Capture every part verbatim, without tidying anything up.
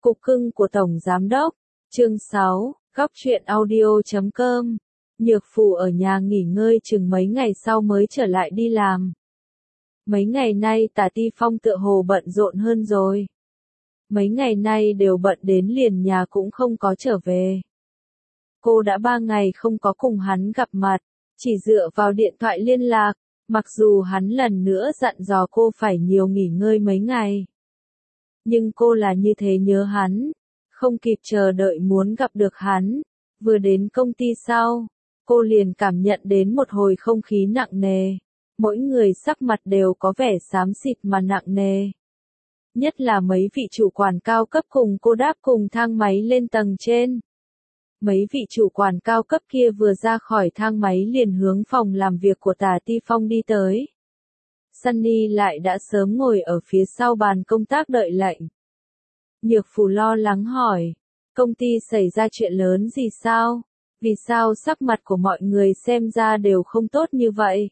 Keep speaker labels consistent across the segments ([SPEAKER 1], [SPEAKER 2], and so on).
[SPEAKER 1] Cục cưng của Tổng Giám Đốc, chương sáu, góc truyện audio chấm com. Nhược Phù ở nhà nghỉ ngơi chừng mấy ngày sau mới trở lại đi làm. Mấy ngày nay Tả Ti Phong tựa hồ bận rộn hơn rồi. Mấy ngày nay đều bận đến liền nhà cũng không có trở về. Cô đã ba ngày không có cùng hắn gặp mặt, chỉ dựa vào điện thoại liên lạc, mặc dù hắn lần nữa dặn dò cô phải nhiều nghỉ ngơi mấy ngày. Nhưng cô là như thế nhớ hắn, không kịp chờ đợi muốn gặp được hắn. Vừa đến công ty sau, cô liền cảm nhận đến một hồi không khí nặng nề. Mỗi người sắc mặt đều có vẻ xám xịt mà nặng nề. Nhất là mấy vị chủ quản cao cấp cùng cô đáp cùng thang máy lên tầng trên. Mấy vị chủ quản cao cấp kia vừa ra khỏi thang máy liền hướng phòng làm việc của Tả Ti Phong đi tới. Sunny lại đã sớm ngồi ở phía sau bàn công tác đợi lệnh. Nhược Phù lo lắng hỏi, công ty xảy ra chuyện lớn gì sao? Vì sao sắc mặt của mọi người xem ra đều không tốt như vậy?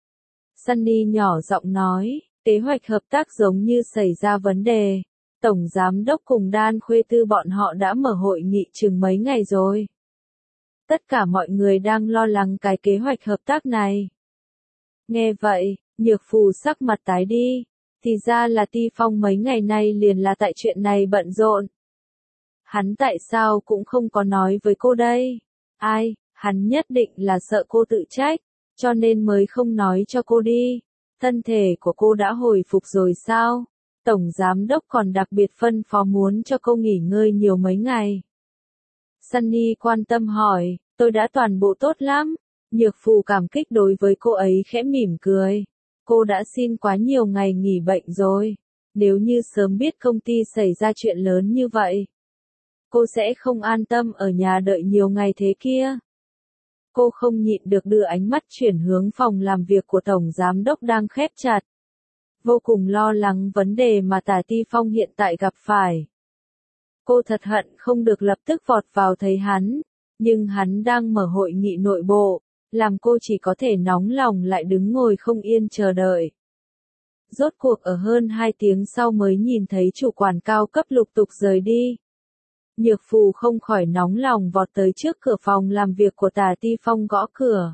[SPEAKER 1] Sunny nhỏ giọng nói, kế hoạch hợp tác giống như xảy ra vấn đề. Tổng Giám Đốc cùng Đan Khuê Tư bọn họ đã mở hội nghị chừng mấy ngày rồi. Tất cả mọi người đang lo lắng cái kế hoạch hợp tác này. Nghe vậy, Nhược Phù sắc mặt tái đi, thì ra là Ti Phong mấy ngày nay liền là tại chuyện này bận rộn. Hắn tại sao cũng không có nói với cô đây? Ai, hắn nhất định là sợ cô tự trách, cho nên mới không nói cho cô đi. Thân thể của cô đã hồi phục rồi sao? Tổng Giám Đốc còn đặc biệt phân phó muốn cho cô nghỉ ngơi nhiều mấy ngày. Sunny quan tâm hỏi, tôi đã toàn bộ tốt lắm. Nhược Phù cảm kích đối với cô ấy khẽ mỉm cười. Cô đã xin quá nhiều ngày nghỉ bệnh rồi. Nếu như sớm biết công ty xảy ra chuyện lớn như vậy, cô sẽ không an tâm ở nhà đợi nhiều ngày thế kia. Cô không nhịn được đưa ánh mắt chuyển hướng phòng làm việc của Tổng Giám Đốc đang khép chặt. Vô cùng lo lắng vấn đề mà Tả Ti Phong hiện tại gặp phải. Cô thật hận không được lập tức vọt vào thấy hắn, nhưng hắn đang mở hội nghị nội bộ, làm cô chỉ có thể nóng lòng lại đứng ngồi không yên chờ đợi. Rốt cuộc ở hơn hai tiếng sau mới nhìn thấy chủ quản cao cấp lục tục rời đi. Nhược Phù không khỏi nóng lòng vọt tới trước cửa phòng làm việc của Tả Ti Phong gõ cửa.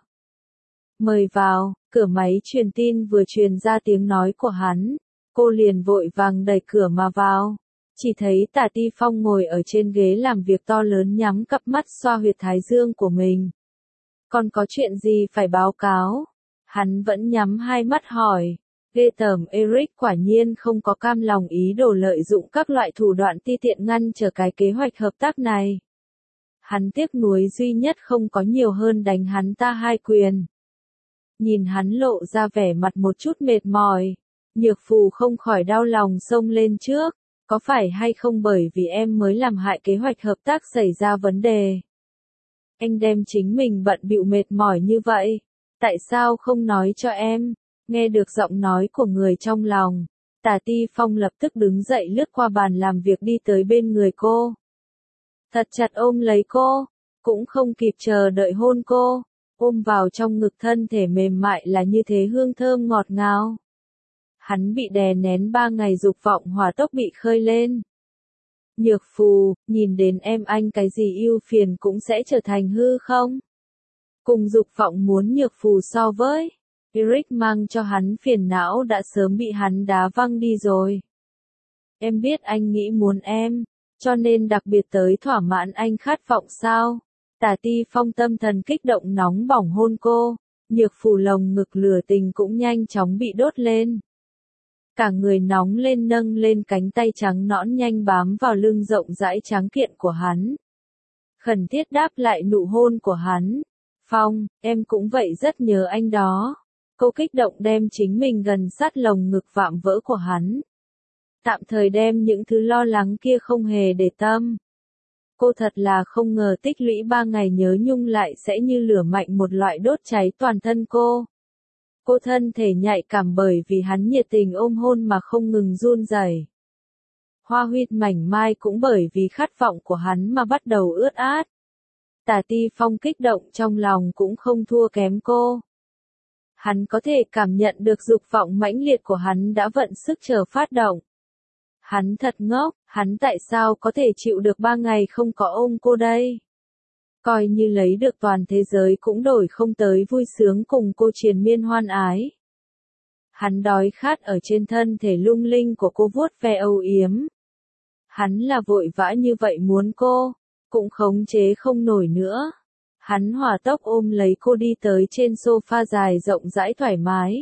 [SPEAKER 1] Mời vào, cửa máy truyền tin vừa truyền ra tiếng nói của hắn, cô liền vội vàng đẩy cửa mà vào. Chỉ thấy Tả Ti Phong ngồi ở trên ghế làm việc to lớn nhắm cặp mắt xoa huyệt thái dương của mình. Còn có chuyện gì phải báo cáo? Hắn vẫn nhắm hai mắt hỏi. Ghê tởm, Eric quả nhiên không có cam lòng ý đồ lợi dụng các loại thủ đoạn ti tiện ngăn trở cái kế hoạch hợp tác này. Hắn tiếc nuối duy nhất không có nhiều hơn đánh hắn ta hai quyền. Nhìn hắn lộ ra vẻ mặt một chút mệt mỏi, Nhược Phù không khỏi đau lòng xông lên trước. Có phải hay không bởi vì em mới làm hại kế hoạch hợp tác xảy ra vấn đề? Anh đem chính mình bận bịu mệt mỏi như vậy, tại sao không nói cho em? Nghe được giọng nói của người trong lòng, Tả Ti Phong lập tức đứng dậy lướt qua bàn làm việc đi tới bên người cô. Thật chặt ôm lấy cô, cũng không kịp chờ đợi hôn cô, ôm vào trong ngực thân thể mềm mại là như thế hương thơm ngọt ngào. Hắn bị đè nén ba ngày dục vọng hỏa tốc bị khơi lên. Nhược Phù, nhìn đến em anh cái gì ưu phiền cũng sẽ trở thành hư không? Cùng dục vọng muốn Nhược Phù so với Eric mang cho hắn phiền não đã sớm bị hắn đá văng đi rồi. Em biết anh nghĩ muốn em, cho nên đặc biệt tới thỏa mãn anh khát vọng sao? Tả Ti Phong tâm thần kích động nóng bỏng hôn cô, Nhược Phù lồng ngực lửa tình cũng nhanh chóng bị đốt lên. Cả người nóng lên nâng lên cánh tay trắng nõn nhanh bám vào lưng rộng rãi tráng kiện của hắn. Khẩn thiết đáp lại nụ hôn của hắn. Phong, em cũng vậy rất nhớ anh đó. Cô kích động đem chính mình gần sát lồng ngực vạm vỡ của hắn. Tạm thời đem những thứ lo lắng kia không hề để tâm. Cô thật là không ngờ tích lũy ba ngày nhớ nhung lại sẽ như lửa mạnh một loại đốt cháy toàn thân cô. Cô thân thể nhạy cảm bởi vì hắn nhiệt tình ôm hôn mà không ngừng run rẩy. Hoa huyệt mảnh mai cũng bởi vì khát vọng của hắn mà bắt đầu ướt át. Tả Ti Phong kích động trong lòng cũng không thua kém cô. Hắn có thể cảm nhận được dục vọng mãnh liệt của hắn đã vận sức chờ phát động. Hắn thật ngốc, Hắn tại sao có thể chịu được ba ngày không có ôm cô đây? Coi như lấy được toàn thế giới cũng đổi không tới vui sướng cùng cô triền miên hoan ái. Hắn đói khát ở trên thân thể lung linh của cô vuốt ve âu yếm. Hắn là vội vã như vậy muốn cô, cũng khống chế không nổi nữa. Hắn hỏa tốc ôm lấy cô đi tới trên sofa dài rộng rãi thoải mái.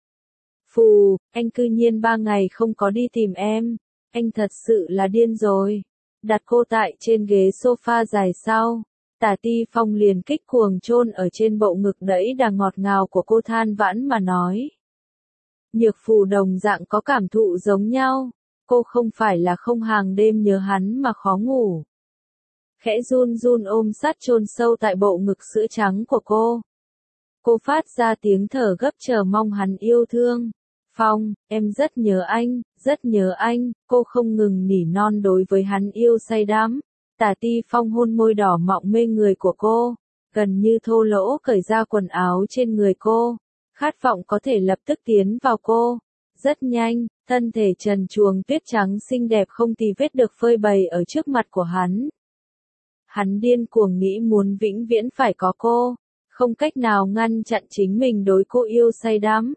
[SPEAKER 1] Phù, anh cư nhiên ba ngày không có đi tìm em, anh thật sự là điên rồi. Đặt cô tại trên ghế sofa dài sau, Tả Ti Phong liền kích cuồng chôn ở trên bộ ngực đẫy đà ngọt ngào của cô than vãn mà nói. Nhược Phù đồng dạng có cảm thụ giống nhau, cô không phải là không hàng đêm nhớ hắn mà khó ngủ. Khẽ run run ôm sát chôn sâu tại bộ ngực sữa trắng của cô. Cô phát ra tiếng thở gấp chờ mong hắn yêu thương. Phong, em rất nhớ anh, rất nhớ anh, cô không ngừng nỉ non đối với hắn yêu say đắm. Tả Ti Phong hôn môi đỏ mọng mê người của cô, gần như thô lỗ cởi ra quần áo trên người cô, khát vọng có thể lập tức tiến vào cô. Rất nhanh, thân thể trần truồng tuyết trắng xinh đẹp không tì vết được phơi bày ở trước mặt của hắn. Hắn điên cuồng nghĩ muốn vĩnh viễn phải có cô, không cách nào ngăn chặn chính mình đối cô yêu say đắm.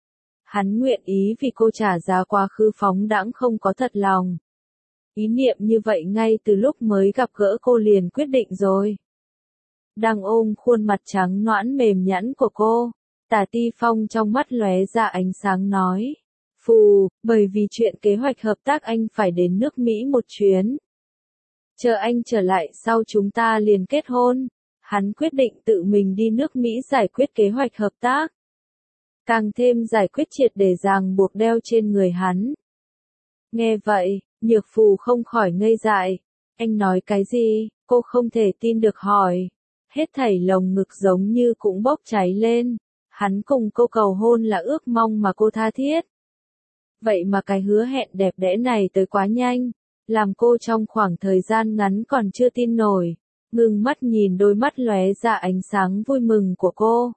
[SPEAKER 1] Hắn nguyện ý vì cô trả giá quá khứ phóng đãng không có thật lòng. Ý niệm như vậy ngay từ lúc mới gặp gỡ cô liền quyết định rồi. Đang ôm khuôn mặt trắng nõn mềm nhẵn của cô, Tả Ti Phong trong mắt lóe ra ánh sáng nói. Phù, bởi vì chuyện kế hoạch hợp tác anh phải đến nước Mỹ một chuyến. Chờ anh trở lại sau chúng ta liền kết hôn. Hắn quyết định tự mình đi nước Mỹ giải quyết kế hoạch hợp tác. Càng thêm giải quyết triệt để ràng buộc đeo trên người hắn. Nghe vậy, Nhược Phù không khỏi ngây dại. Anh nói cái gì? Cô không thể tin được hỏi. Hết thảy lồng ngực giống như cũng bốc cháy lên. Hắn cùng cô cầu hôn là ước mong mà cô tha thiết. Vậy mà cái hứa hẹn đẹp đẽ này tới quá nhanh, làm cô trong khoảng thời gian ngắn còn chưa tin nổi, ngừng mắt nhìn đôi mắt lóe ra ánh sáng vui mừng của cô.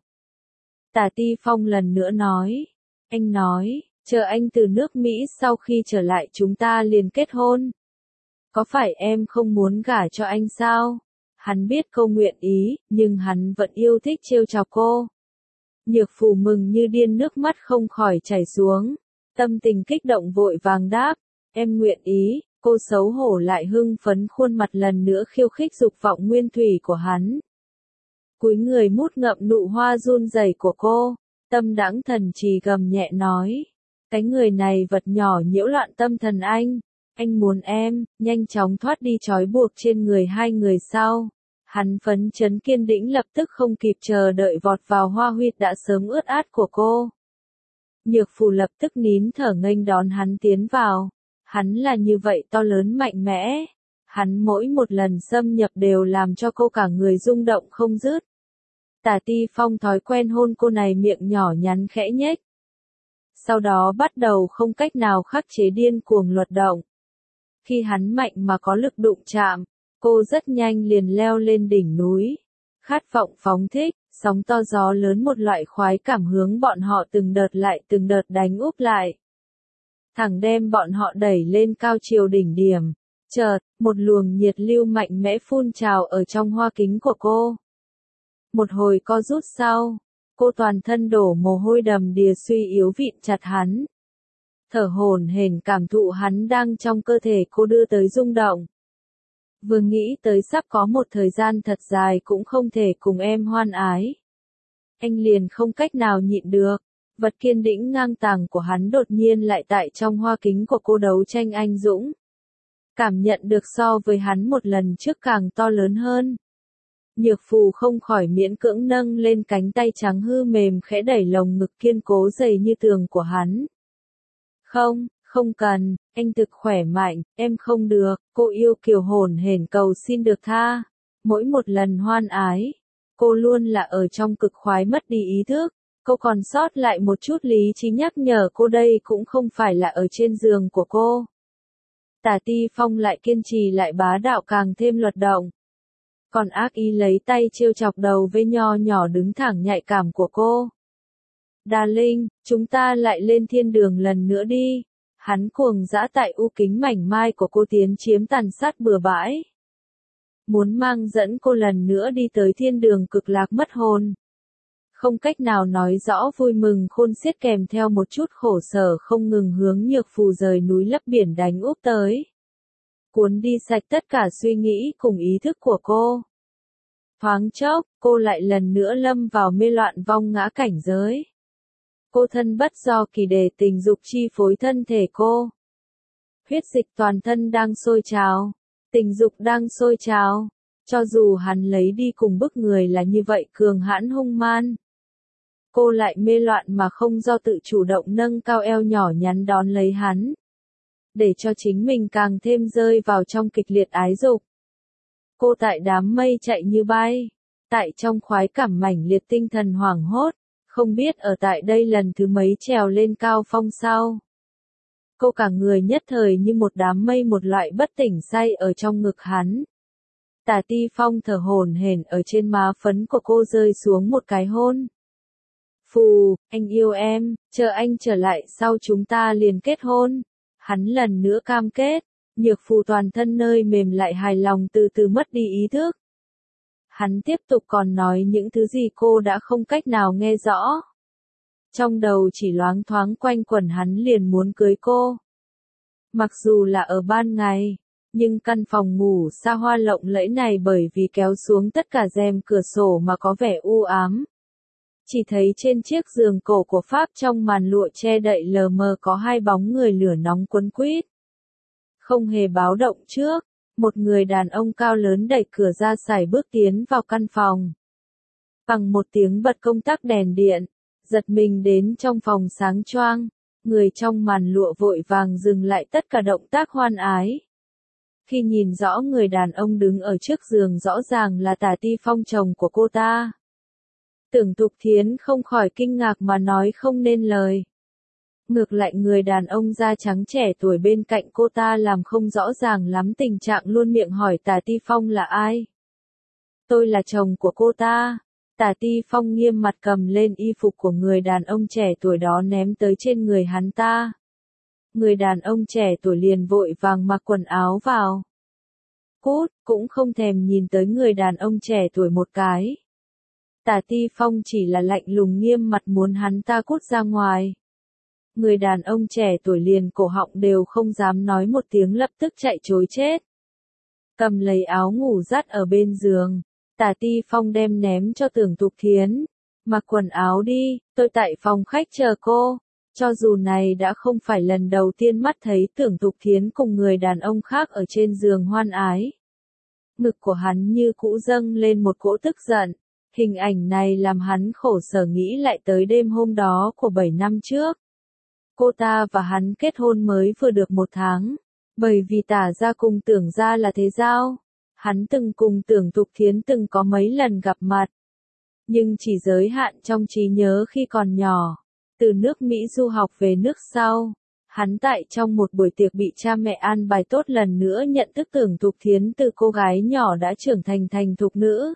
[SPEAKER 1] Tả Ti Phong lần nữa nói, anh nói, chờ anh từ nước Mỹ sau khi trở lại chúng ta liền kết hôn. Có phải em không muốn gả cho anh sao? Hắn biết cô nguyện ý, nhưng hắn vẫn yêu thích trêu chọc cô. Nhược Phù mừng như điên nước mắt không khỏi chảy xuống. Tâm tình kích động vội vàng đáp, em nguyện ý, cô xấu hổ lại hưng phấn khuôn mặt lần nữa khiêu khích dục vọng nguyên thủy của hắn. Cúi người mút ngậm nụ hoa run rẩy của cô, tâm đãng thần trì gầm nhẹ nói, cái người này vật nhỏ nhiễu loạn tâm thần anh, anh muốn em, nhanh chóng thoát đi trói buộc trên người hai người sau. Hắn phấn chấn kiên định lập tức không kịp chờ đợi vọt vào hoa huyệt đã sớm ướt át của cô. Nhược Phù lập tức nín thở nghênh đón hắn tiến vào. Hắn là như vậy to lớn mạnh mẽ. Hắn mỗi một lần xâm nhập đều làm cho cô cả người rung động không dứt. Tả Ti Phong thói quen hôn cô này miệng nhỏ nhắn khẽ nhếch. Sau đó bắt đầu không cách nào khắc chế điên cuồng luật động. Khi hắn mạnh mà có lực đụng chạm, cô rất nhanh liền leo lên đỉnh núi. Khát vọng phóng thích, sóng to gió lớn một loại khoái cảm hướng bọn họ từng đợt lại từng đợt đánh úp lại. Thẳng đem bọn họ đẩy lên cao chiều đỉnh điểm. Chợt, một luồng nhiệt lưu mạnh mẽ phun trào ở trong hoa kính của cô. Một hồi co rút sau, cô toàn thân đổ mồ hôi đầm đìa suy yếu vịn chặt hắn. Thở hổn hển cảm thụ hắn đang trong cơ thể cô đưa tới rung động. Vừa nghĩ tới sắp có một thời gian thật dài cũng không thể cùng em hoan ái. Anh liền không cách nào nhịn được, vật kiên định ngang tàng của hắn đột nhiên lại tại trong hoa kính của cô đấu tranh anh dũng. Cảm nhận được so với hắn một lần trước càng to lớn hơn. Nhược Phù không khỏi miễn cưỡng nâng lên cánh tay trắng hư mềm khẽ đẩy lồng ngực kiên cố dày như tường của hắn. Không, không cần, anh thực khỏe mạnh, em không được, cô yêu kiều hồn hển cầu xin được tha. Mỗi một lần hoan ái, cô luôn là ở trong cực khoái mất đi ý thức, cô còn sót lại một chút lý trí nhắc nhở cô đây cũng không phải là ở trên giường của cô. Tả Ti Phong lại kiên trì lại bá đạo càng thêm luật động. Còn ác ý lấy tay trêu chọc đầu vê nho nhỏ đứng thẳng nhạy cảm của cô. Darling, chúng ta lại lên thiên đường lần nữa đi. Hắn cuồng dã tại u kính mảnh mai của cô tiến chiếm tàn sát bừa bãi. Muốn mang dẫn cô lần nữa đi tới thiên đường cực lạc mất hồn. Không cách nào nói rõ vui mừng khôn xiết kèm theo một chút khổ sở không ngừng hướng Nhược Phù rời núi lấp biển đánh úp tới. Cuốn đi sạch tất cả suy nghĩ cùng ý thức của cô. Thoáng chốc, cô lại lần nữa lâm vào mê loạn vong ngã cảnh giới. Cô thân bất do kỳ để tình dục chi phối thân thể cô. Huyết dịch toàn thân đang sôi trào, tình dục đang sôi trào, cho dù hắn lấy đi cùng bức người là như vậy cường hãn hung man. Cô lại mê loạn mà không do tự chủ động nâng cao eo nhỏ nhắn đón lấy hắn. Để cho chính mình càng thêm rơi vào trong kịch liệt ái dục. Cô tại đám mây chạy như bay, tại trong khoái cảm mãnh liệt tinh thần hoảng hốt, không biết ở tại đây lần thứ mấy trèo lên cao phong sau. Cô cả người nhất thời như một đám mây một loại bất tỉnh say ở trong ngực hắn. Tả Ti Phong thở hổn hển ở trên má phấn của cô rơi xuống một cái hôn. Phù, anh yêu em, chờ anh trở lại sau chúng ta liền kết hôn. Hắn lần nữa cam kết, Nhược Phù toàn thân nơi mềm lại hài lòng từ từ mất đi ý thức. Hắn tiếp tục còn nói những thứ gì cô đã không cách nào nghe rõ. Trong đầu chỉ loáng thoáng quanh quẩn hắn liền muốn cưới cô. Mặc dù là ở ban ngày, nhưng căn phòng ngủ xa hoa lộng lẫy này bởi vì kéo xuống tất cả rèm cửa sổ mà có vẻ u ám. Chỉ thấy trên chiếc giường cổ của Pháp trong màn lụa che đậy lờ mờ có hai bóng người lửa nóng quấn quýt. Không hề báo động trước, một người đàn ông cao lớn đẩy cửa ra sải bước tiến vào căn phòng. Bằng một tiếng bật công tắc đèn điện, giật mình đến trong phòng sáng choang, người trong màn lụa vội vàng dừng lại tất cả động tác hoan ái. Khi nhìn rõ người đàn ông đứng ở trước giường rõ ràng là Tả Ti Phong chồng của cô ta. Tưởng Tục Thiến không khỏi kinh ngạc mà nói không nên lời. Ngược lại người đàn ông da trắng trẻ tuổi bên cạnh cô ta làm không rõ ràng lắm tình trạng luôn miệng hỏi Tả Ti Phong là ai. Tôi là chồng của cô ta. Tả Ti Phong nghiêm mặt cầm lên y phục của người đàn ông trẻ tuổi đó ném tới trên người hắn ta. Người đàn ông trẻ tuổi liền vội vàng mặc quần áo vào. Cút, cũng không thèm nhìn tới người đàn ông trẻ tuổi một cái. Tả Ti Phong chỉ là lạnh lùng nghiêm mặt muốn hắn ta cút ra ngoài. Người đàn ông trẻ tuổi liền cổ họng đều không dám nói một tiếng lập tức chạy trối chết. Cầm lấy áo ngủ dắt ở bên giường, Tả Ti Phong đem ném cho Tưởng Tục Thiến. Mặc quần áo đi, tôi tại phòng khách chờ cô. Cho dù này đã không phải lần đầu tiên mắt thấy Tưởng Tục Thiến cùng người đàn ông khác ở trên giường hoan ái. Ngực của hắn như cũ dâng lên một cỗ tức giận. Hình ảnh này làm hắn khổ sở nghĩ lại tới đêm hôm đó của bảy năm trước. Cô ta và hắn kết hôn mới vừa được một tháng. Bởi vì Tả gia cùng Tưởng gia là thế giao. Hắn từng cùng Tưởng Tục Thiến từng có mấy lần gặp mặt. Nhưng chỉ giới hạn trong trí nhớ khi còn nhỏ. Từ nước Mỹ du học về nước sau. Hắn tại trong một buổi tiệc bị cha mẹ an bài tốt lần nữa nhận thức Tưởng Tục Thiến từ cô gái nhỏ đã trưởng thành thành thục nữ.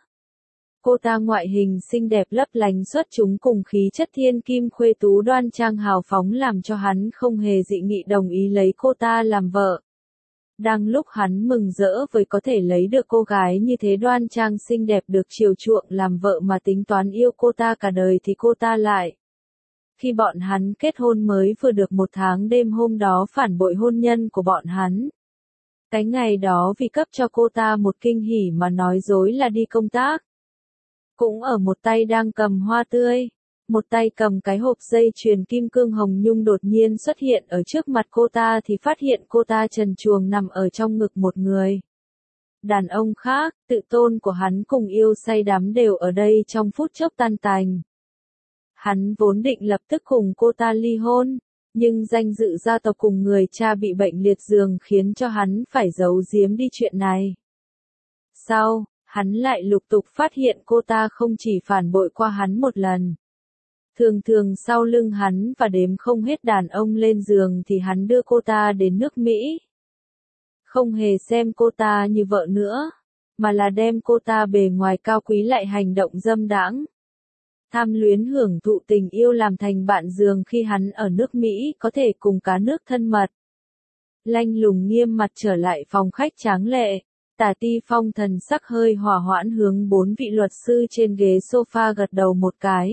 [SPEAKER 1] Cô ta ngoại hình xinh đẹp lấp lánh xuất chúng cùng khí chất thiên kim khuê tú đoan trang hào phóng làm cho hắn không hề dị nghị đồng ý lấy cô ta làm vợ. Đang lúc hắn mừng rỡ với có thể lấy được cô gái như thế đoan trang xinh đẹp được chiều chuộng làm vợ mà tính toán yêu cô ta cả đời thì cô ta lại. Khi bọn hắn kết hôn mới vừa được một tháng đêm hôm đó phản bội hôn nhân của bọn hắn. Cái ngày đó vì cấp cho cô ta một kinh hỉ mà nói dối là đi công tác. Cũng ở một tay đang cầm hoa tươi, một tay cầm cái hộp dây chuyền kim cương hồng nhung đột nhiên xuất hiện ở trước mặt cô ta thì phát hiện cô ta trần truồng nằm ở trong ngực một người. Đàn ông khác, tự tôn của hắn cùng yêu say đắm đều ở đây trong phút chốc tan tành. Hắn vốn định lập tức cùng cô ta ly hôn, nhưng danh dự gia tộc cùng người cha bị bệnh liệt giường khiến cho hắn phải giấu giếm đi chuyện này. Sau, hắn lại lục tục phát hiện cô ta không chỉ phản bội qua hắn một lần. Thường thường sau lưng hắn và đếm không hết đàn ông lên giường thì hắn đưa cô ta đến nước Mỹ. Không hề xem cô ta như vợ nữa, mà là đem cô ta bề ngoài cao quý lại hành động dâm đãng. tham luyến hưởng thụ tình yêu làm thành bạn giường khi hắn ở nước Mỹ có thể cùng cá nước thân mật. Lanh lùng nghiêm mặt trở lại phòng khách tráng lệ, Tả Ti Phong thần sắc hơi hỏa hoãn hướng bốn vị luật sư trên ghế sofa gật đầu một cái.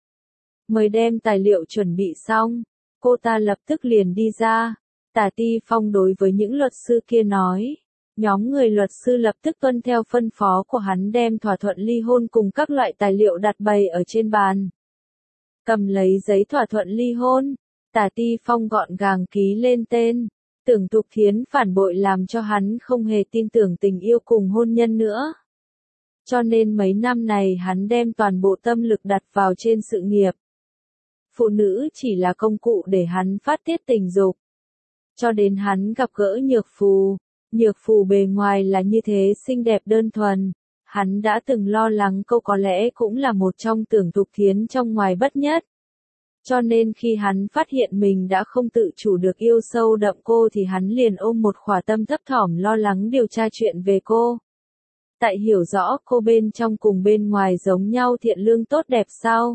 [SPEAKER 1] Mới đem tài liệu chuẩn bị xong, cô ta lập tức liền đi ra. Tả Ti Phong đối với những luật sư kia nói. Nhóm người luật sư lập tức tuân theo phân phó của hắn đem thỏa thuận ly hôn cùng các loại tài liệu đặt bày ở trên bàn. Cầm lấy giấy thỏa thuận ly hôn, Tả Ti Phong gọn gàng ký lên tên. Tưởng Tục Thiến phản bội làm cho hắn không hề tin tưởng tình yêu cùng hôn nhân nữa. Cho nên mấy năm này hắn đem toàn bộ tâm lực đặt vào trên sự nghiệp. Phụ nữ chỉ là công cụ để hắn phát tiết tình dục. Cho đến hắn gặp gỡ Nhược Phù. Nhược Phù bề ngoài là như thế xinh đẹp đơn thuần. Hắn đã từng lo lắng cô có lẽ cũng là một trong Tưởng Tục Thiến trong ngoài bất nhất. Cho nên khi hắn phát hiện mình đã không tự chủ được yêu sâu đậm cô thì hắn liền ôm một khỏa tâm thấp thỏm lo lắng điều tra chuyện về cô. Tại hiểu rõ cô bên trong cùng bên ngoài giống nhau thiện lương tốt đẹp sau.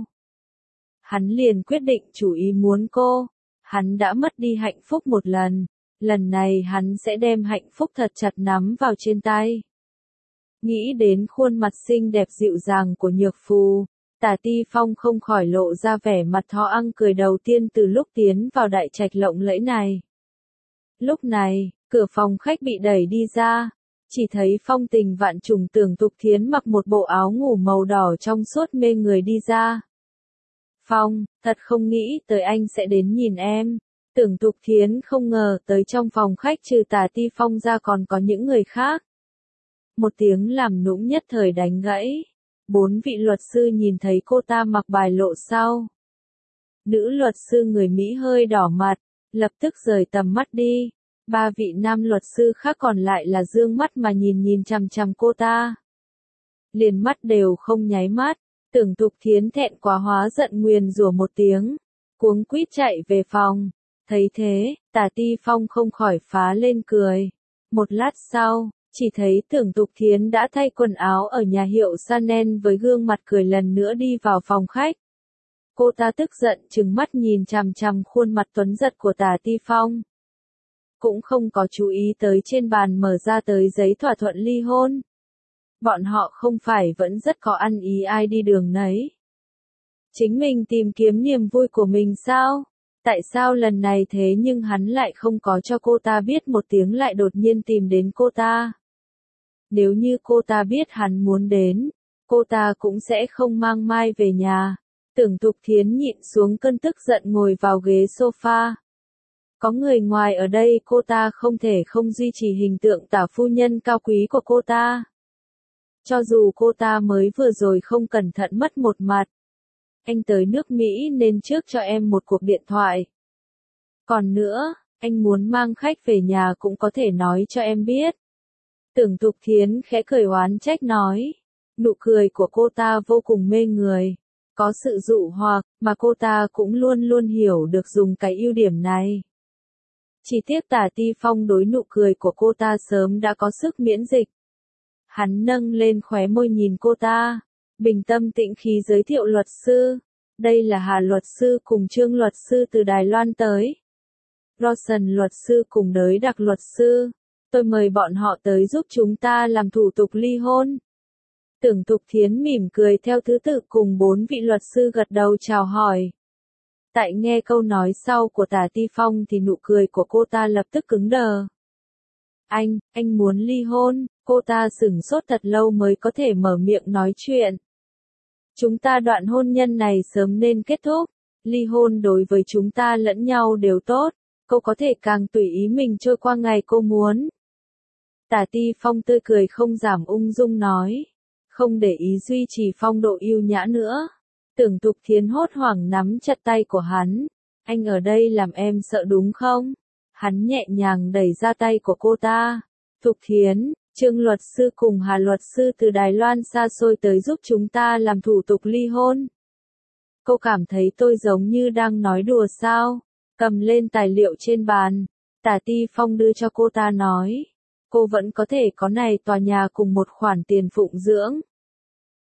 [SPEAKER 1] Hắn liền quyết định chủ ý muốn cô. Hắn đã mất đi hạnh phúc một lần. Lần này hắn sẽ đem hạnh phúc thật chặt nắm vào trên tay. Nghĩ đến khuôn mặt xinh đẹp dịu dàng của Nhược Phù. Tả Ti Phong không khỏi lộ ra vẻ mặt thò ăn cười đầu tiên từ lúc tiến vào đại trạch lộng lẫy này. Lúc này, cửa phòng khách bị đẩy đi ra, chỉ thấy phong tình vạn trùng Tưởng Tục Thiến mặc một bộ áo ngủ màu đỏ trong suốt mê người đi ra. Phong, thật không nghĩ tới anh sẽ đến nhìn em. Tưởng Tục Thiến không ngờ tới trong phòng khách trừ Tả Ti Phong ra còn có những người khác. Một tiếng làm nũng nhất thời đánh gãy. Bốn vị luật sư nhìn thấy cô ta mặc bài lộ sau. Nữ luật sư người Mỹ hơi đỏ mặt, lập tức rời tầm mắt đi. Ba vị nam luật sư khác còn lại là dương mắt mà nhìn nhìn chằm chằm cô ta. Liền mắt đều không nháy mắt, Tưởng Tục Thiến thẹn quá hóa giận nguyền rủa một tiếng, cuống quýt chạy về phòng. Thấy thế, Tả Ti Phong không khỏi phá lên cười. Một lát sau, chỉ thấy Tưởng Tục Thiến đã thay quần áo ở nhà hiệu Chanel với gương mặt cười lần nữa đi vào phòng khách. Cô ta tức giận trừng mắt nhìn chằm chằm khuôn mặt tuấn giật của Tả Ti Phong. Cũng không có chú ý tới trên bàn mở ra tới giấy thỏa thuận ly hôn. Bọn họ không phải vẫn rất có ăn ý ai đi đường nấy. Chính mình tìm kiếm niềm vui của mình sao? Tại sao lần này thế nhưng hắn lại không có cho cô ta biết một tiếng lại đột nhiên tìm đến cô ta? Nếu như cô ta biết hắn muốn đến, cô ta cũng sẽ không mang Mai về nhà. Tưởng Tục Thiến nhịn xuống cơn tức giận ngồi vào ghế sofa. Có người ngoài ở đây cô ta không thể không duy trì hình tượng tả phu nhân cao quý của cô ta. Cho dù cô ta mới vừa rồi không cẩn thận mất một mặt. Anh tới nước Mỹ nên trước cho em một cuộc điện thoại. Còn nữa, anh muốn mang khách về nhà cũng có thể nói cho em biết. Tưởng Tục Thiến khẽ cười oán trách nói. Nụ cười của cô ta vô cùng mê người. Có sự dụ hoặc, mà cô ta cũng luôn luôn hiểu được dùng cái ưu điểm này. Chỉ tiếc Tả Ti Phong đối nụ cười của cô ta sớm đã có sức miễn dịch. Hắn nâng lên khóe môi nhìn cô ta. Bình tâm tĩnh khí giới thiệu luật sư. Đây là Hà luật sư cùng Trương luật sư từ Đài Loan tới. Rosen luật sư cùng Đới Đặc luật sư. Tôi mời bọn họ tới giúp chúng ta làm thủ tục ly hôn. Tưởng Tục Thiến mỉm cười theo thứ tự cùng bốn vị luật sư gật đầu chào hỏi. Tại nghe câu nói sau của Tả Ti Phong thì nụ cười của cô ta lập tức cứng đờ. Anh, anh muốn ly hôn, cô ta sửng sốt thật lâu mới có thể mở miệng nói chuyện. Chúng ta đoạn hôn nhân này sớm nên kết thúc, ly hôn đối với chúng ta lẫn nhau đều tốt, cô có thể càng tùy ý mình trôi qua ngày cô muốn. Tả Ti Phong tươi cười không giảm ung dung nói, không để ý duy trì phong độ yêu nhã nữa. Tưởng Tục Thiến hốt hoảng nắm chặt tay của hắn, anh ở đây làm em sợ đúng không? Hắn nhẹ nhàng đẩy ra tay của cô ta. Tục Thiến, Trương luật sư cùng Hà luật sư từ Đài Loan xa xôi tới giúp chúng ta làm thủ tục ly hôn. Cô cảm thấy tôi giống như đang nói đùa sao? Cầm lên tài liệu trên bàn, Tả Ti Phong đưa cho cô ta nói. Cô vẫn có thể có này tòa nhà cùng một khoản tiền phụng dưỡng.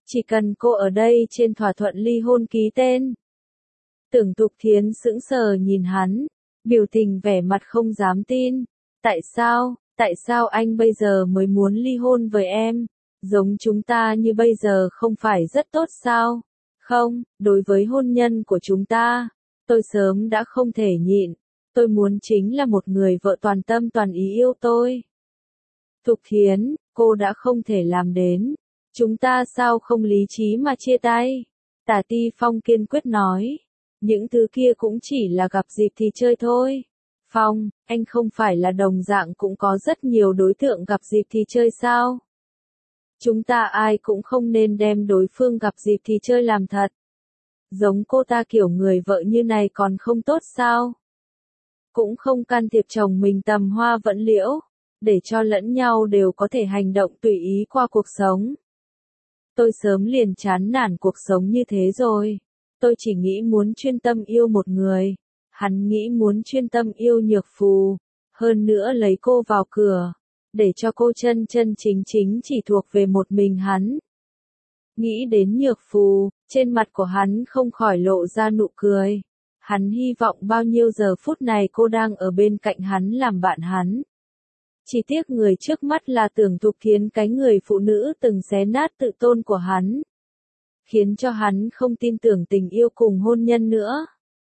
[SPEAKER 1] Chỉ cần cô ở đây trên thỏa thuận ly hôn ký tên. Tưởng Tục Thiến sững sờ nhìn hắn, biểu tình vẻ mặt không dám tin. Tại sao, tại sao anh bây giờ mới muốn ly hôn với em? Giống chúng ta như bây giờ không phải rất tốt sao? Không, đối với hôn nhân của chúng ta, tôi sớm đã không thể nhịn. Tôi muốn chính là một người vợ toàn tâm toàn ý yêu tôi. Tục Thiến, cô đã không thể làm đến. Chúng ta sao không lý trí mà chia tay? Tả Ti Phong kiên quyết nói. Những thứ kia cũng chỉ là gặp dịp thì chơi thôi. Phong, anh không phải là đồng dạng cũng có rất nhiều đối tượng gặp dịp thì chơi sao? Chúng ta ai cũng không nên đem đối phương gặp dịp thì chơi làm thật. Giống cô ta kiểu người vợ như này còn không tốt sao? Cũng không can thiệp chồng mình tầm hoa vẫn liễu, để cho lẫn nhau đều có thể hành động tùy ý qua cuộc sống. Tôi sớm liền chán nản cuộc sống như thế rồi. Tôi chỉ nghĩ muốn chuyên tâm yêu một người. Hắn nghĩ muốn chuyên tâm yêu Nhược Phù. Hơn nữa lấy cô vào cửa. Để cho cô chân chân chính chính chỉ thuộc về một mình hắn. Nghĩ đến Nhược Phù, trên mặt của hắn không khỏi lộ ra nụ cười. Hắn hy vọng bao nhiêu giờ phút này cô đang ở bên cạnh hắn làm bạn hắn. Chỉ tiếc người trước mắt là Tưởng Tục Thiến, cái người phụ nữ từng xé nát tự tôn của hắn. Khiến cho hắn không tin tưởng tình yêu cùng hôn nhân nữa.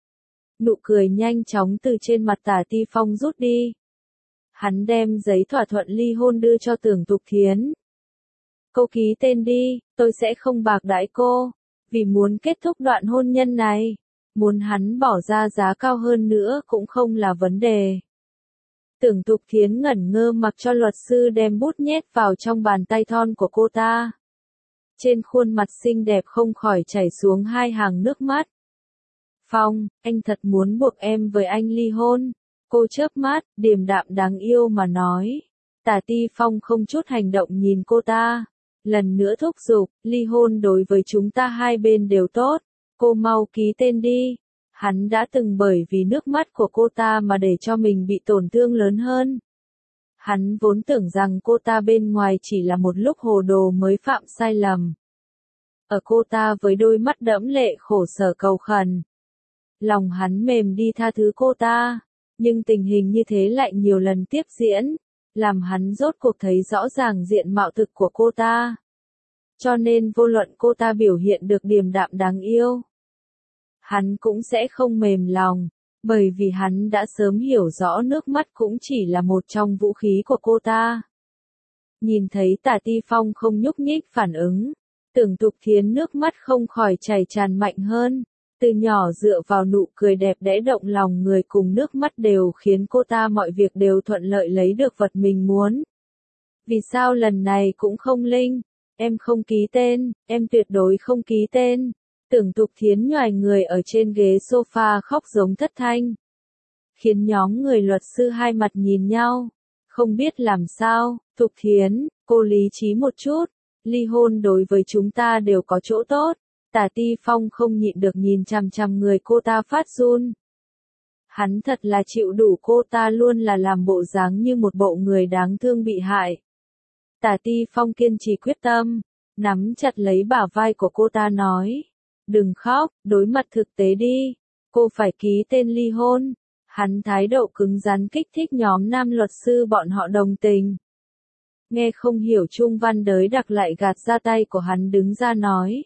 [SPEAKER 1] Nụ cười nhanh chóng từ trên mặt Tả Ti Phong rút đi. Hắn đem giấy thỏa thuận ly hôn đưa cho Tưởng Tục Thiến. Cô ký tên đi, tôi sẽ không bạc đãi cô. Vì muốn kết thúc đoạn hôn nhân này, muốn hắn bỏ ra giá cao hơn nữa cũng không là vấn đề. Tưởng Tục Thiến ngẩn ngơ mặc cho luật sư đem bút nhét vào trong bàn tay thon của cô ta. Trên khuôn mặt xinh đẹp không khỏi chảy xuống hai hàng nước mắt. Phong, anh thật muốn buộc em với anh ly hôn. Cô chớp mắt, điềm đạm đáng yêu mà nói. Tả Ti Phong không chút hành động nhìn cô ta. Lần nữa thúc giục, ly hôn đối với chúng ta hai bên đều tốt. Cô mau ký tên đi. Hắn đã từng bởi vì nước mắt của cô ta mà để cho mình bị tổn thương lớn hơn. Hắn vốn tưởng rằng cô ta bên ngoài chỉ là một lúc hồ đồ mới phạm sai lầm. Ở cô ta với đôi mắt đẫm lệ khổ sở cầu khẩn. Lòng hắn mềm đi tha thứ cô ta. Nhưng tình hình như thế lại nhiều lần tiếp diễn. Làm hắn rốt cuộc thấy rõ ràng diện mạo thực của cô ta. Cho nên vô luận cô ta biểu hiện được điềm đạm đáng yêu. Hắn cũng sẽ không mềm lòng. Bởi vì hắn đã sớm hiểu rõ nước mắt cũng chỉ là một trong vũ khí của cô ta. Nhìn thấy Tả Ti Phong không nhúc nhích phản ứng. Tưởng Tục Thiến nước mắt không khỏi chảy tràn mạnh hơn. Từ nhỏ dựa vào nụ cười đẹp đẽ động lòng người cùng nước mắt đều khiến cô ta mọi việc đều thuận lợi lấy được vật mình muốn. Vì sao lần này cũng không linh? Em không ký tên, em tuyệt đối không ký tên. Tưởng Tục Thiến nhoài người ở trên ghế sofa khóc giống thất thanh. Khiến nhóm người luật sư hai mặt nhìn nhau. Không biết làm sao, Tục Thiến, cô lý trí một chút. Ly hôn đối với chúng ta đều có chỗ tốt. Tả Ti Phong không nhịn được nhìn chằm chằm người cô ta phát run. Hắn thật là chịu đủ cô ta luôn là làm bộ dáng như một bộ người đáng thương bị hại. Tả Ti Phong kiên trì quyết tâm, nắm chặt lấy bả vai của cô ta nói. Đừng khóc, đối mặt thực tế đi. Cô phải ký tên ly hôn. Hắn thái độ cứng rắn kích thích nhóm nam luật sư bọn họ đồng tình. Nghe không hiểu Trung Văn Đới Đặc lại gạt ra tay của hắn đứng ra nói.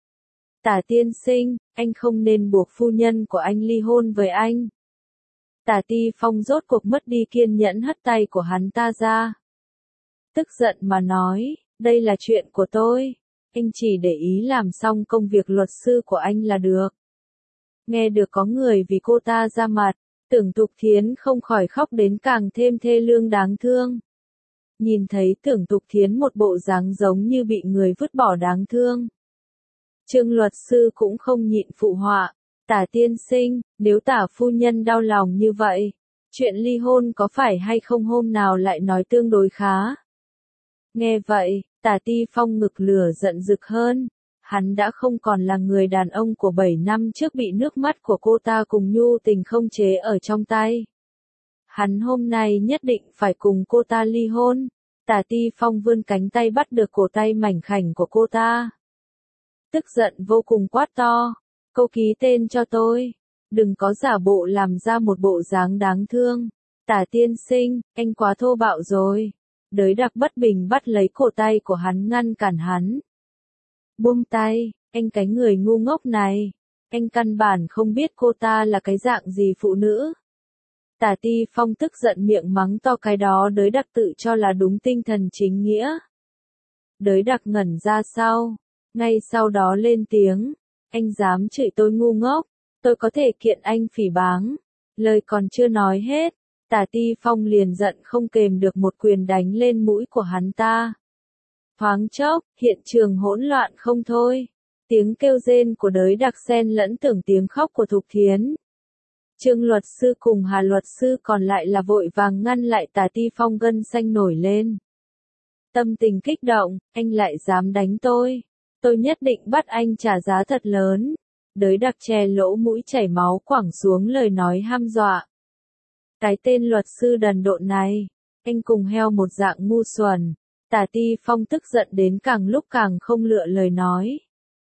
[SPEAKER 1] Tả tiên sinh, anh không nên buộc phu nhân của anh ly hôn với anh. Tả Ti Phong rốt cuộc mất đi kiên nhẫn hất tay của hắn ta ra. Tức giận mà nói, đây là chuyện của tôi. Anh chỉ để ý làm xong công việc luật sư của anh là được. Nghe được có người vì cô ta ra mặt, Tưởng Tục Thiến không khỏi khóc đến càng thêm thê lương đáng thương. Nhìn thấy Tưởng Tục Thiến một bộ dáng giống như bị người vứt bỏ đáng thương. Trương luật sư cũng không nhịn phụ họa. Tả tiên sinh, nếu Tả phu nhân đau lòng như vậy, chuyện ly hôn có phải hay không hôm nào lại nói tương đối khá. Nghe vậy, Tả Ti Phong ngực lửa giận rực hơn. Hắn đã không còn là người đàn ông của bảy năm trước bị nước mắt của cô ta cùng nhu tình không chế ở trong tay. Hắn hôm nay nhất định phải cùng cô ta ly hôn. Tả Ti Phong vươn cánh tay bắt được cổ tay mảnh khảnh của cô ta. tức giận vô cùng quát to. Cô ký tên cho tôi. Đừng có giả bộ làm ra một bộ dáng đáng thương. Tả tiên sinh, anh quá thô bạo rồi. Đới Đặc bất bình bắt lấy cổ tay của hắn ngăn cản hắn. Buông tay, anh cái người ngu ngốc này. Anh căn bản không biết cô ta là cái dạng gì phụ nữ. Tả Ti Phong tức giận miệng mắng to cái đó Đới Đặc tự cho là đúng tinh thần chính nghĩa. Đới Đặc ngẩn ra sau, ngay sau đó lên tiếng, anh dám chửi tôi ngu ngốc, tôi có thể kiện anh phỉ báng. Lời còn chưa nói hết, Tả Ti Phong liền giận không kềm được một quyền đánh lên mũi của hắn ta. Thoáng chốc, hiện trường hỗn loạn không thôi. Tiếng kêu rên của Đới Đặc xen lẫn tưởng tiếng khóc của Thục Thiến. Trương luật sư cùng Hà luật sư còn lại là vội vàng ngăn lại Tả Ti Phong, gân xanh nổi lên. Tâm tình kích động, anh lại dám đánh tôi. Tôi nhất định bắt anh trả giá thật lớn. Đới Đặc che lỗ mũi chảy máu quẳng xuống lời nói hăm dọa. Cái tên luật sư đần độn này, anh cùng heo một dạng ngu xuẩn. Tả Ti Phong tức giận đến càng lúc càng không lựa lời nói.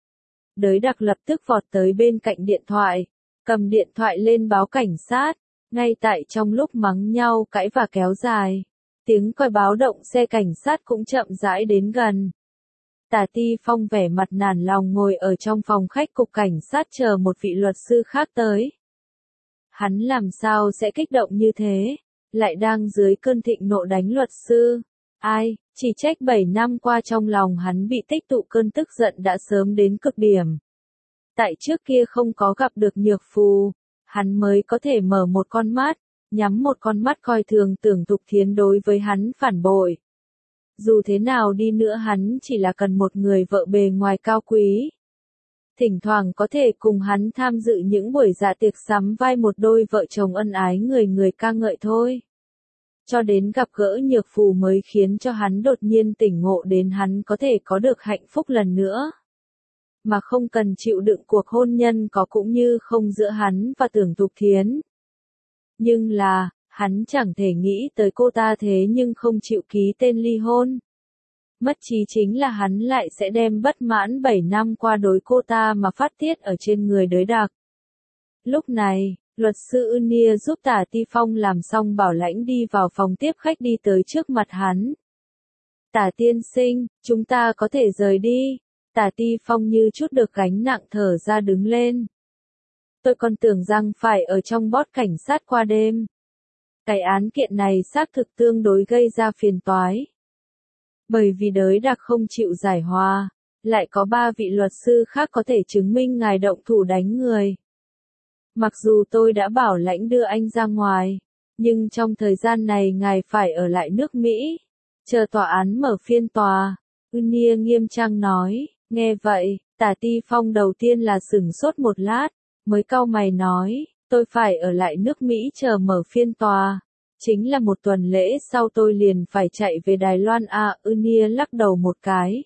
[SPEAKER 1] Đới Đặc lập tức vọt tới bên cạnh điện thoại, cầm điện thoại lên báo cảnh sát. Ngay tại trong lúc mắng nhau cãi và kéo dài, tiếng còi báo động xe cảnh sát cũng chậm rãi đến gần. Tả Ti Phong vẻ mặt nản lòng ngồi ở trong phòng khách cục cảnh sát chờ một vị luật sư khác tới. Hắn làm sao sẽ kích động như thế, lại đang dưới cơn thịnh nộ đánh luật sư. Ai, chỉ trách bảy năm qua trong lòng hắn bị tích tụ cơn tức giận đã sớm đến cực điểm. Tại trước kia không có gặp được Nhược Phù, hắn mới có thể mở một con mắt, nhắm một con mắt coi thường Tưởng Thục Thiến đối với hắn phản bội. Dù thế nào đi nữa hắn chỉ là cần một người vợ bề ngoài cao quý. Thỉnh thoảng có thể cùng hắn tham dự những buổi dạ tiệc sắm vai một đôi vợ chồng ân ái người người ca ngợi thôi. Cho đến gặp gỡ Nhược Phù mới khiến cho hắn đột nhiên tỉnh ngộ đến hắn có thể có được hạnh phúc lần nữa. Mà không cần chịu đựng cuộc hôn nhân có cũng như không giữa hắn và Tưởng Thục Thiến. Nhưng là, hắn chẳng thể nghĩ tới cô ta thế nhưng không chịu ký tên ly hôn. Mất trí chính là hắn lại sẽ đem bất mãn bảy năm qua đối cô ta mà phát tiết ở trên người Đới Đặc. Lúc này, luật sư Unia giúp Tả Ti Phong làm xong bảo lãnh đi vào phòng tiếp khách đi tới trước mặt hắn. Tả tiên sinh, chúng ta có thể rời đi. Tả Ti Phong như chút được gánh nặng thở ra đứng lên. Tôi còn tưởng rằng phải ở trong bót cảnh sát qua đêm. Cái án kiện này xác thực tương đối gây ra phiền toái. Bởi vì Đới Đặc không chịu giải hòa, lại có ba vị luật sư khác có thể chứng minh ngài động thủ đánh người. Mặc dù tôi đã bảo lãnh đưa anh ra ngoài, nhưng trong thời gian này ngài phải ở lại nước Mỹ, chờ tòa án mở phiên tòa. Unia nghiêm trang nói. Nghe vậy, Tả Ti Phong đầu tiên là sửng sốt một lát, mới cau mày nói, tôi phải ở lại nước Mỹ chờ mở phiên tòa. Chính là một tuần lễ sau tôi liền phải chạy về Đài Loan à. Unia lắc đầu một cái.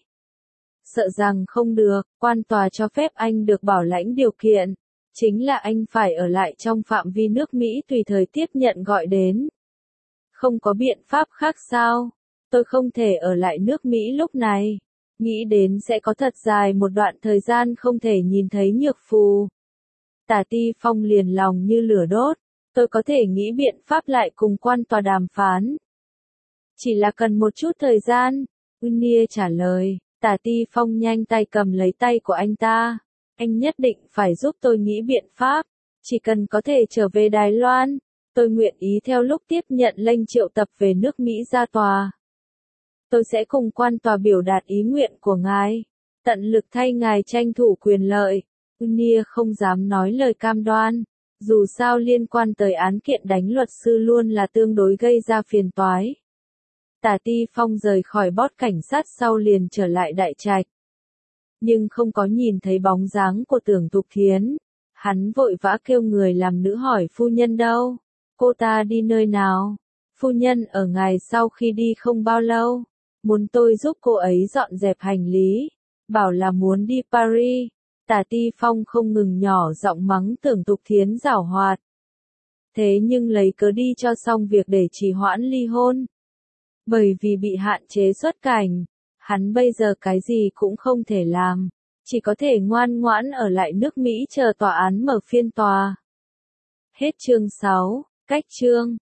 [SPEAKER 1] Sợ rằng không được, quan tòa cho phép anh được bảo lãnh điều kiện. Chính là anh phải ở lại trong phạm vi nước Mỹ tùy thời tiếp nhận gọi đến. Không có biện pháp khác sao? Tôi không thể ở lại nước Mỹ lúc này. Nghĩ đến sẽ có thật dài một đoạn thời gian không thể nhìn thấy Nhược Phù. Tả Ti Phong liền lòng như lửa đốt. Tôi có thể nghĩ biện pháp lại cùng quan tòa đàm phán. Chỉ là cần một chút thời gian. Unia trả lời. Tả Ti Phong nhanh tay cầm lấy tay của anh ta. Anh nhất định phải giúp tôi nghĩ biện pháp. Chỉ cần có thể trở về Đài Loan, tôi nguyện ý theo lúc tiếp nhận lệnh triệu tập về nước Mỹ ra tòa. Tôi sẽ cùng quan tòa biểu đạt ý nguyện của ngài, tận lực thay ngài tranh thủ quyền lợi. Unia không dám nói lời cam đoan, dù sao liên quan tới án kiện đánh luật sư luôn là tương đối gây ra phiền toái. Tả Ti Phong rời khỏi bót cảnh sát sau liền trở lại đại trạch. Nhưng không có nhìn thấy bóng dáng của Tưởng Thục Thiến. Hắn vội vã kêu người làm nữ hỏi phu nhân đâu? Cô ta đi nơi nào? Phu nhân ở ngài sau khi đi không bao lâu. Muốn tôi giúp cô ấy dọn dẹp hành lý. Bảo là muốn đi Paris. Tả Ti Phong không ngừng nhỏ giọng mắng Tưởng Thục Thiến giảo hoạt. Thế nhưng lấy cớ đi cho xong việc để trì hoãn ly hôn. Bởi vì bị hạn chế xuất cảnh, hắn bây giờ cái gì cũng không thể làm. chỉ có thể ngoan ngoãn ở lại nước Mỹ chờ tòa án mở phiên tòa. Hết chương sáu. Cách chương